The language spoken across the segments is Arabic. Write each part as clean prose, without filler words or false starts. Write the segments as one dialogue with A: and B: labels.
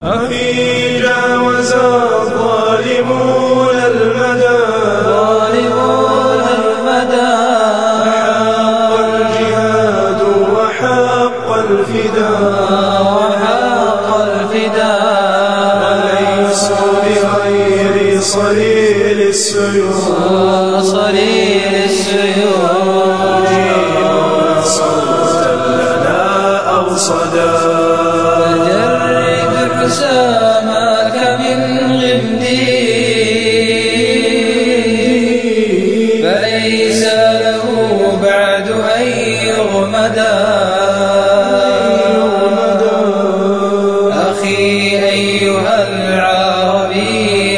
A: أخي جاوز الظالمون المدى وحق الجهاد وحق الفداء وليسوا بغير صليل السيوف يجيبون صوتا لنا أو صدى
B: حسامك من غمدي فليس له بعد أن يغمدا أخي أيها العربي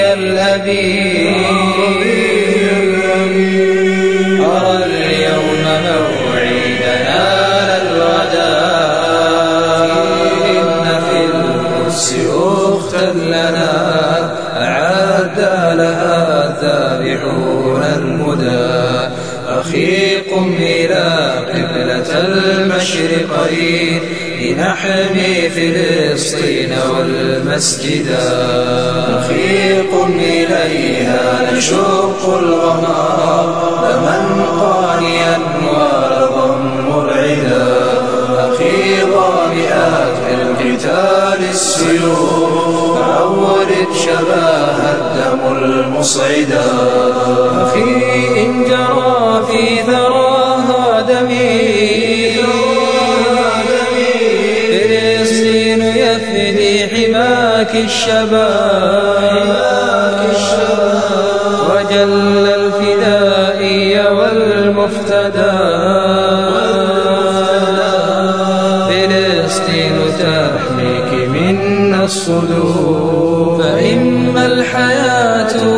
B: الأبي أرى اليوم موعدنا للغدا إن في القدس أختا لنا أعد لها الذابحون المدى أخي قم إلى قبلة المشرقين لنحمي فلسطين والمسجدا أخي قم إليها نشق الغمام لمن قانيا ورضم العدا أخي ظامئات في القتال السيوف عورت شباها الدم المصعدا أخي إن جرى في ثراها دمي فلسطين يفدي حماك الشباب وجل الفدائي والمفتدى فلسطين تحميك من الصدور فإما الحياة